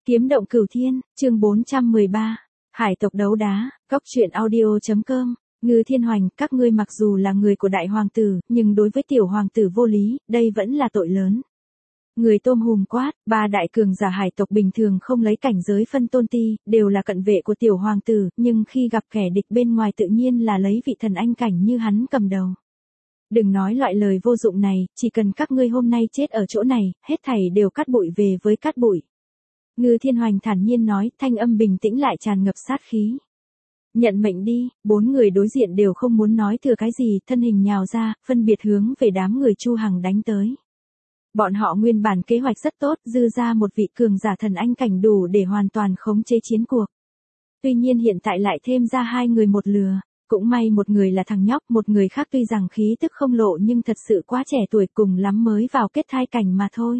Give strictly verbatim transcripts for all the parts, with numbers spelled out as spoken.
Kiếm động cửu thiên, chương bốn trăm mười ba. Hải tộc đấu đá, góc truyện audio.com. Ngư Thiên Hoành, các ngươi mặc dù là người của đại hoàng tử, nhưng đối với tiểu hoàng tử vô lý, đây vẫn là tội lớn. Người tôm hùm quát, ba đại cường giả hải tộc bình thường không lấy cảnh giới phân tôn ti, đều là cận vệ của tiểu hoàng tử, nhưng khi gặp kẻ địch bên ngoài tự nhiên là lấy vị thần anh cảnh như hắn cầm đầu. Đừng nói loại lời vô dụng này, chỉ cần các ngươi hôm nay chết ở chỗ này, hết thảy đều cát bụi về với cát bụi. Ngư Thiên Hoành thản nhiên nói, thanh âm bình tĩnh lại tràn ngập sát khí. Nhận mệnh đi, bốn người đối diện đều không muốn nói thừa cái gì, thân hình nhào ra, phân biệt hướng về đám người Chu Hằng đánh tới. Bọn họ nguyên bản kế hoạch rất tốt, dư ra một vị cường giả thần anh cảnh đủ để hoàn toàn khống chế chiến cuộc. Tuy nhiên hiện tại lại thêm ra hai người một lừa, cũng may một người là thằng nhóc, một người khác tuy rằng khí tức không lộ nhưng thật sự quá trẻ tuổi, cùng lắm mới vào kết thai cảnh mà thôi.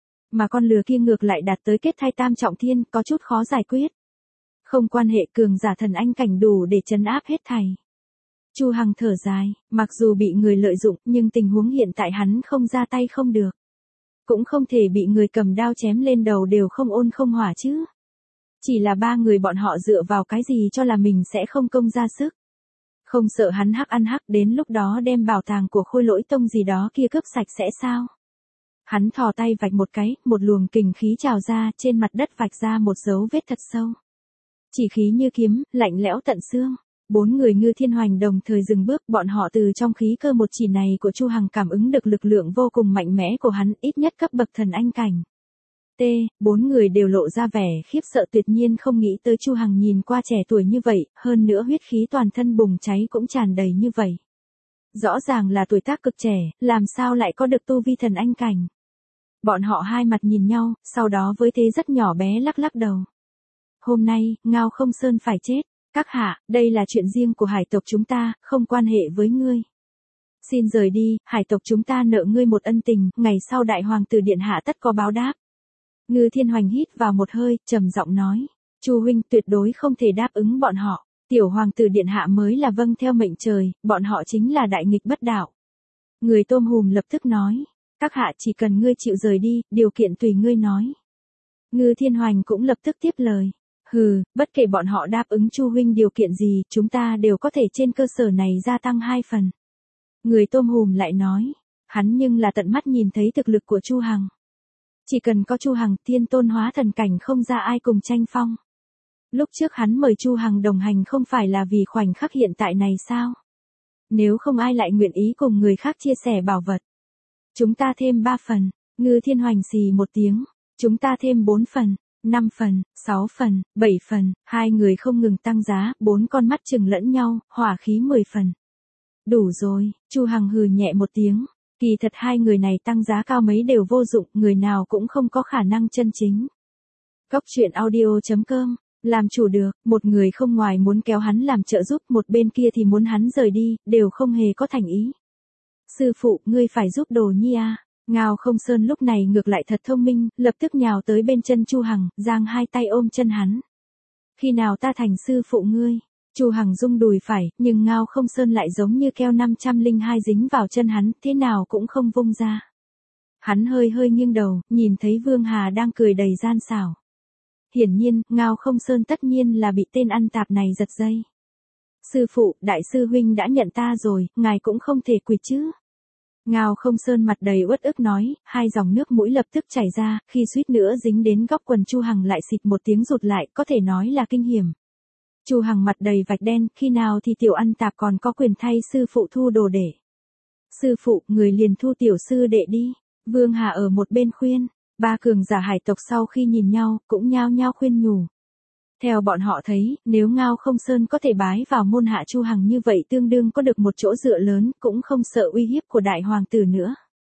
Mà con lừa kia ngược lại đạt tới kết thai tam trọng thiên, có chút khó giải quyết. Không quan hệ, cường giả thần anh cảnh đủ để trấn áp hết thảy. Chu Hằng thở dài, mặc dù bị người lợi dụng, nhưng tình huống hiện tại hắn không ra tay không được. Cũng không thể bị người cầm đao chém lên đầu đều không ôn không hỏa chứ. Chỉ là ba người bọn họ dựa vào cái gì cho là mình sẽ không công ra sức. Không sợ hắn hắc ăn hắc đến lúc đó đem bảo tàng của Khôi Lỗi Tông gì đó kia cướp sạch sẽ sao? Hắn thò tay vạch một cái, một luồng kình khí trào ra, trên mặt đất vạch ra một dấu vết thật sâu. Chỉ khí như kiếm, lạnh lẽo tận xương. Bốn người Ngư Thiên Hoành đồng thời dừng bước, bọn họ từ trong khí cơ một chỉ này của Chu Hằng cảm ứng được lực lượng vô cùng mạnh mẽ của hắn, ít nhất cấp bậc thần anh cảnh. T, bốn người đều lộ ra vẻ khiếp sợ, tuyệt nhiên không nghĩ tới Chu Hằng nhìn qua trẻ tuổi như vậy, hơn nữa huyết khí toàn thân bùng cháy cũng tràn đầy như vậy. Rõ ràng là tuổi tác cực trẻ, làm sao lại có được tu vi thần anh cảnh. Bọn họ hai mặt nhìn nhau, sau đó với thế rất nhỏ bé lắc lắc đầu. Hôm nay, Ngao Không Sơn phải chết. Các hạ, đây là chuyện riêng của hải tộc chúng ta, không quan hệ với ngươi. Xin rời đi, hải tộc chúng ta nợ ngươi một ân tình, ngày sau đại hoàng tử điện hạ tất có báo đáp. Ngư Thiên Hoành hít vào một hơi, trầm giọng nói. Chu huynh tuyệt đối không thể đáp ứng bọn họ. Tiểu hoàng tử điện hạ mới là vâng theo mệnh trời, bọn họ chính là đại nghịch bất đạo. Người tôm hùm lập tức nói. Các hạ chỉ cần ngươi chịu rời đi, điều kiện tùy ngươi nói. Ngư Thiên Hoành cũng lập tức tiếp lời. Hừ, bất kể bọn họ đáp ứng Chu huynh điều kiện gì, chúng ta đều có thể trên cơ sở này gia tăng hai phần. Người tôm hùm lại nói, hắn nhưng là tận mắt nhìn thấy thực lực của Chu Hằng. Chỉ cần có Chu Hằng, thiên tôn hóa thần cảnh không ra ai cùng tranh phong. Lúc trước hắn mời Chu Hằng đồng hành không phải là vì khoảnh khắc hiện tại này sao? Nếu không ai lại nguyện ý cùng người khác chia sẻ bảo vật. Chúng ta thêm ba phần, Ngư Thiên Hoành xì một tiếng, chúng ta thêm bốn phần. năm phần, sáu phần, bảy phần, hai người không ngừng tăng giá, bốn con mắt chừng lẫn nhau, hỏa khí mười phần. Đủ rồi, Chu Hằng hừ nhẹ một tiếng, kỳ thật hai người này tăng giá cao mấy đều vô dụng, người nào cũng không có khả năng chân chính. Góc truyện audio.com, làm chủ được, một người không ngoài muốn kéo hắn làm trợ giúp, một bên kia thì muốn hắn rời đi, đều không hề có thành ý. Sư phụ, ngươi phải giúp Đồ Nhi à? Ngao Không Sơn lúc này ngược lại thật thông minh, lập tức nhào tới bên chân Chu Hằng, giang hai tay ôm chân hắn. Khi nào ta thành sư phụ ngươi? Chu Hằng rung đùi phải, nhưng Ngao Không Sơn lại giống như keo năm trăm lẻ hai dính vào chân hắn, thế nào cũng không vung ra. Hắn hơi hơi nghiêng đầu, nhìn thấy Vương Hà đang cười đầy gian xảo. Hiển nhiên, Ngao Không Sơn tất nhiên là bị tên ăn tạp này giật dây. Sư phụ, đại sư huynh đã nhận ta rồi, ngài cũng không thể quỳ chứ. Ngao Không Sơn mặt đầy uất ức nói, hai dòng nước mũi lập tức chảy ra, khi suýt nữa dính đến góc quần Chu Hằng lại xịt một tiếng rụt lại, có thể nói là kinh hiểm. Chu Hằng mặt đầy vạch đen, khi nào thì tiểu ăn tạp còn có quyền thay sư phụ thu đồ đệ. Sư phụ, người liền thu tiểu sư đệ đi. Vương Hà ở một bên khuyên, ba cường giả hải tộc sau khi nhìn nhau, cũng nhao nhao khuyên nhủ. Theo bọn họ thấy, nếu Ngao Không Sơn có thể bái vào môn hạ Chu Hằng như vậy tương đương có được một chỗ dựa lớn, cũng không sợ uy hiếp của đại hoàng tử nữa.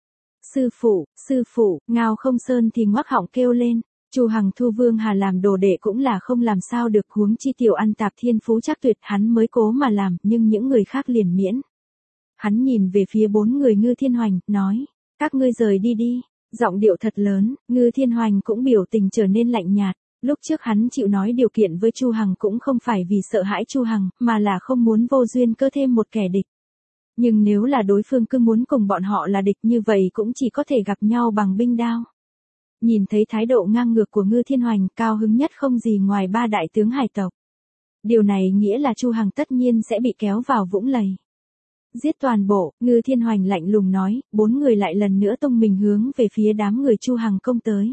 Sư phụ, sư phụ, Ngao Không Sơn thì ngoác họng kêu lên, Chu Hằng thu Vương Hà làm đồ đệ cũng là không làm sao được, huống chi tiểu ăn tạp thiên phú chắc tuyệt, hắn mới cố mà làm, nhưng những người khác liền miễn. Hắn nhìn về phía bốn người Ngư Thiên Hoành, nói, các ngươi rời đi đi, giọng điệu thật lớn, Ngư Thiên Hoành cũng biểu tình trở nên lạnh nhạt. Lúc trước hắn chịu nói điều kiện với Chu Hằng cũng không phải vì sợ hãi Chu Hằng, mà là không muốn vô duyên cơ thêm một kẻ địch. Nhưng nếu là đối phương cứ muốn cùng bọn họ là địch như vậy cũng chỉ có thể gặp nhau bằng binh đao. Nhìn thấy thái độ ngang ngược của Ngư Thiên Hoành, cao hứng nhất không gì ngoài ba đại tướng hải tộc. Điều này nghĩa là Chu Hằng tất nhiên sẽ bị kéo vào vũng lầy. Giết toàn bộ, Ngư Thiên Hoành lạnh lùng nói, bốn người lại lần nữa tung mình hướng về phía đám người Chu Hằng công tới.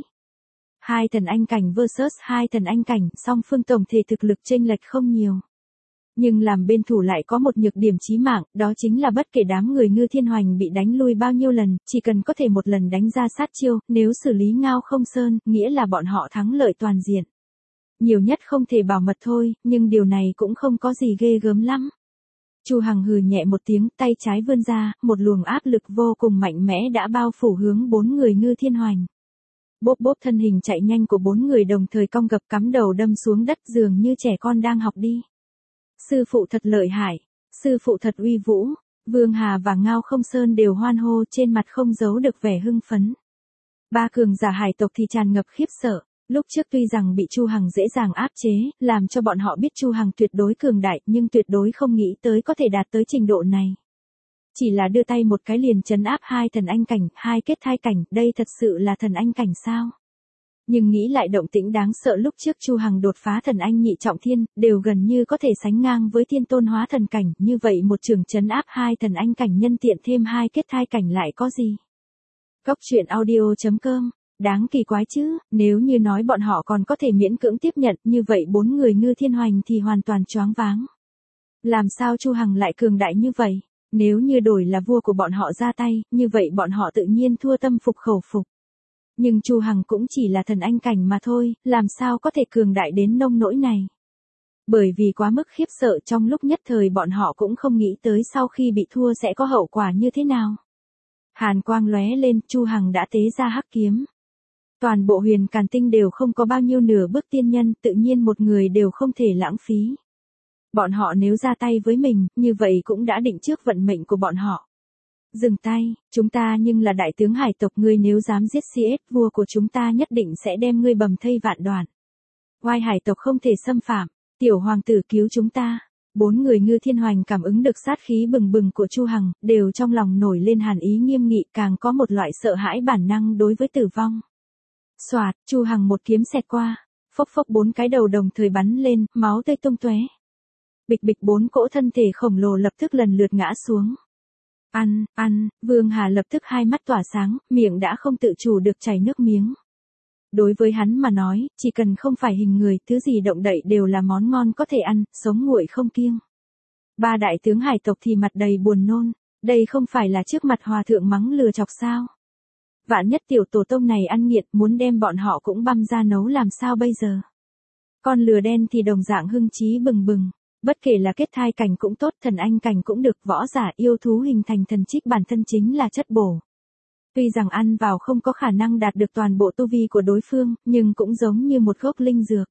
Hai thần anh cảnh versus hai thần anh cảnh, song phương tổng thể thực lực chênh lệch không nhiều. Nhưng làm bên thủ lại có một nhược điểm chí mạng, đó chính là bất kể đám người Ngư Thiên Hoành bị đánh lui bao nhiêu lần, chỉ cần có thể một lần đánh ra sát chiêu, nếu xử lý Ngao Không Sơn, nghĩa là bọn họ thắng lợi toàn diện. Nhiều nhất không thể bảo mật thôi, nhưng điều này cũng không có gì ghê gớm lắm. Chu Hằng hừ nhẹ một tiếng, tay trái vươn ra, một luồng áp lực vô cùng mạnh mẽ đã bao phủ hướng bốn người Ngư Thiên Hoành. Bốp bốp, thân hình chạy nhanh của bốn người đồng thời cong gập cắm đầu đâm xuống đất, dường như trẻ con đang học đi. Sư phụ thật lợi hại, sư phụ thật uy vũ, Vương Hà và Ngao Không Sơn đều hoan hô, trên mặt không giấu được vẻ hưng phấn. Ba cường giả hải tộc thì tràn ngập khiếp sợ, lúc trước tuy rằng bị Chu Hằng dễ dàng áp chế, làm cho bọn họ biết Chu Hằng tuyệt đối cường đại, nhưng tuyệt đối không nghĩ tới có thể đạt tới trình độ này. Chỉ là đưa tay một cái liền trấn áp hai thần anh cảnh, hai kết thai cảnh, đây thật sự là thần anh cảnh sao? Nhưng nghĩ lại động tĩnh đáng sợ lúc trước Chu Hằng đột phá thần anh nhị trọng thiên, đều gần như có thể sánh ngang với thiên tôn hóa thần cảnh, như vậy một trường trấn áp hai thần anh cảnh nhân tiện thêm hai kết thai cảnh lại có gì? Góc truyện audio chấm com, đáng kỳ quái chứ, nếu như nói bọn họ còn có thể miễn cưỡng tiếp nhận, như vậy bốn người Ngư Thiên Hoành thì hoàn toàn choáng váng. Làm sao Chu Hằng lại cường đại như vậy? Nếu như đổi là vua của bọn họ ra tay, như vậy bọn họ tự nhiên thua tâm phục khẩu phục. Nhưng Chu Hằng cũng chỉ là thần anh cảnh mà thôi, làm sao có thể cường đại đến nông nỗi này. Bởi vì quá mức khiếp sợ, trong lúc nhất thời bọn họ cũng không nghĩ tới sau khi bị thua sẽ có hậu quả như thế nào. Hàn quang lóe lên, Chu Hằng đã tế ra hắc kiếm. Toàn bộ Huyền Càn Tinh đều không có bao nhiêu nửa bước tiên nhân, tự nhiên một người đều không thể lãng phí. Bọn họ nếu ra tay với mình, như vậy cũng đã định trước vận mệnh của bọn họ. Dừng tay, chúng ta nhưng là đại tướng hải tộc, ngươi nếu dám giết xê ét vua của chúng ta nhất định sẽ đem ngươi bầm thây vạn đoạn. Oai hải tộc không thể xâm phạm, tiểu hoàng tử cứu chúng ta. Bốn người Ngư Thiên Hoành cảm ứng được sát khí bừng bừng của Chu Hằng, đều trong lòng nổi lên hàn ý nghiêm nghị, càng có một loại sợ hãi bản năng đối với tử vong. Soạt, Chu Hằng một kiếm xẹt qua, phốc phốc bốn cái đầu đồng thời bắn lên, máu tươi tung tóe. Bịch bịch, bốn cỗ thân thể khổng lồ lập tức lần lượt ngã xuống. Ăn, ăn, Vương Hà lập tức hai mắt tỏa sáng, miệng đã không tự chủ được chảy nước miếng. Đối với hắn mà nói, chỉ cần không phải hình người, thứ gì động đậy đều là món ngon có thể ăn, sống nguội không kiêng. Ba đại tướng hải tộc thì mặt đầy buồn nôn, đây không phải là trước mặt hòa thượng mắng lừa chọc sao. Vạn nhất tiểu tổ tông này ăn nghiện, muốn đem bọn họ cũng băm ra nấu làm sao bây giờ. Con lừa đen thì đồng dạng hưng trí bừng bừng. Bất kể là kết thai cảnh cũng tốt, thần anh cảnh cũng được, võ giả yêu thú hình thành thần trích bản thân chính là chất bổ. Tuy rằng ăn vào không có khả năng đạt được toàn bộ tu vi của đối phương, nhưng cũng giống như một gốc linh dược.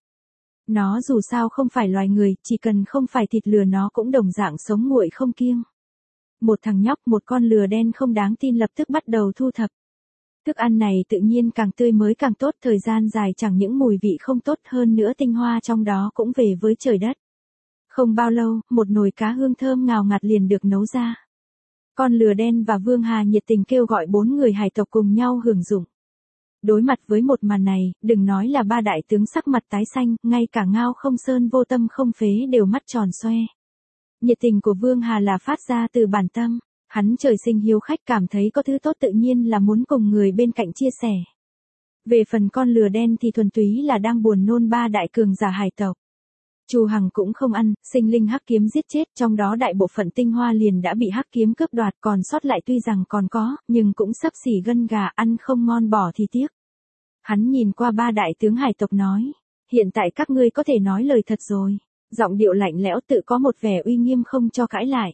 Nó dù sao không phải loài người, chỉ cần không phải thịt lừa nó cũng đồng dạng sống nguội không kiêng. Một thằng nhóc, một con lừa đen không đáng tin lập tức bắt đầu thu thập. Thức ăn này tự nhiên càng tươi mới càng tốt, thời gian dài chẳng những mùi vị không tốt, hơn nữa tinh hoa trong đó cũng về với trời đất. Không bao lâu, một nồi cá hương thơm ngào ngạt liền được nấu ra. Con lừa đen và Vương Hà nhiệt tình kêu gọi bốn người hải tộc cùng nhau hưởng dụng. Đối mặt với một màn này, đừng nói là ba đại tướng sắc mặt tái xanh, ngay cả Ngao Không Sơn vô tâm không phế đều mắt tròn xoe. Nhiệt tình của Vương Hà là phát ra từ bản tâm, hắn trời sinh hiếu khách, cảm thấy có thứ tốt tự nhiên là muốn cùng người bên cạnh chia sẻ. Về phần con lừa đen thì thuần túy là đang buồn nôn ba đại cường giả hải tộc. Chu Hằng cũng không ăn, sinh linh hắc kiếm giết chết, trong đó đại bộ phận tinh hoa liền đã bị hắc kiếm cướp đoạt, còn sót lại tuy rằng còn có, nhưng cũng xấp xỉ gân gà, ăn không ngon bỏ thì tiếc. Hắn nhìn qua ba đại tướng hải tộc nói, hiện tại các ngươi có thể nói lời thật rồi. Giọng điệu lạnh lẽo tự có một vẻ uy nghiêm không cho cãi lại.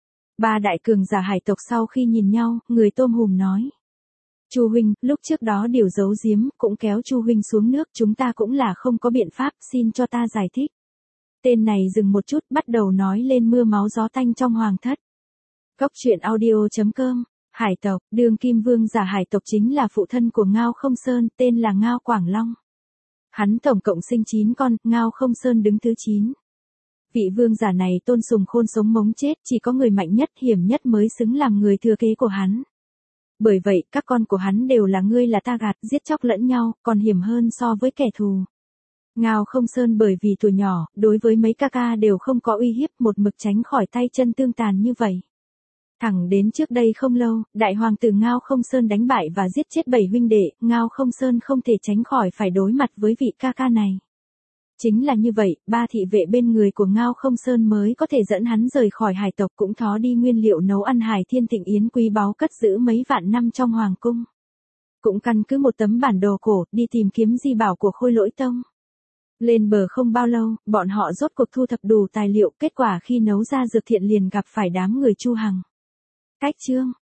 Ba đại cường giả hải tộc sau khi nhìn nhau, người tôm hùm nói. Chu huynh, lúc trước đó điều giấu giếm, cũng kéo Chu huynh xuống nước, chúng ta cũng là không có biện pháp, xin cho ta giải thích. Tên này dừng một chút, bắt đầu nói lên mưa máu gió tanh trong hoàng thất. Góc truyện audio chấm com, hải tộc, Đường Kim Vương giả hải tộc chính là phụ thân của Ngao Không Sơn, tên là Ngao Quảng Long. Hắn tổng cộng sinh chín con, Ngao Không Sơn đứng thứ chín. Vị vương giả này tôn sùng khôn sống mống chết, chỉ có người mạnh nhất hiểm nhất mới xứng làm người thừa kế của hắn. Bởi vậy, các con của hắn đều là ngươi là ta gạt, giết chóc lẫn nhau, còn hiểm hơn so với kẻ thù. Ngao Không Sơn bởi vì tuổi nhỏ, đối với mấy ca ca đều không có uy hiếp, một mực tránh khỏi tay chân tương tàn như vậy. Thẳng đến trước đây không lâu, đại hoàng tử Ngao Không Sơn đánh bại và giết chết bảy huynh đệ, Ngao Không Sơn không thể tránh khỏi phải đối mặt với vị ca ca này. Chính là như vậy, ba thị vệ bên người của Ngao Không Sơn mới có thể dẫn hắn rời khỏi hải tộc, cũng thó đi nguyên liệu nấu ăn Hải Thiên Thịnh Yến quý báu cất giữ mấy vạn năm trong hoàng cung. Cũng căn cứ một tấm bản đồ cổ, đi tìm kiếm di bảo của Khôi Lỗi Tông. Lên bờ không bao lâu, bọn họ rốt cuộc thu thập đủ tài liệu, kết quả khi nấu ra dược thiện liền gặp phải đám người Chu Hằng. Cách chương